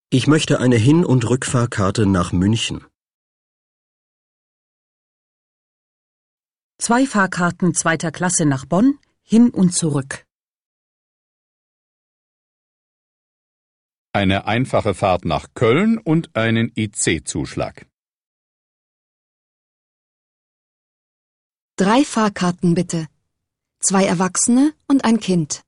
Ich möchte eine Hin- und Rückfahrkarte nach München. 2 Fahrkarten 2. Klasse nach Bonn, hin und zurück. Eine einfache Fahrt nach Köln und einen IC-Zuschlag. 3 Fahrkarten bitte. 2 Erwachsene und ein Kind.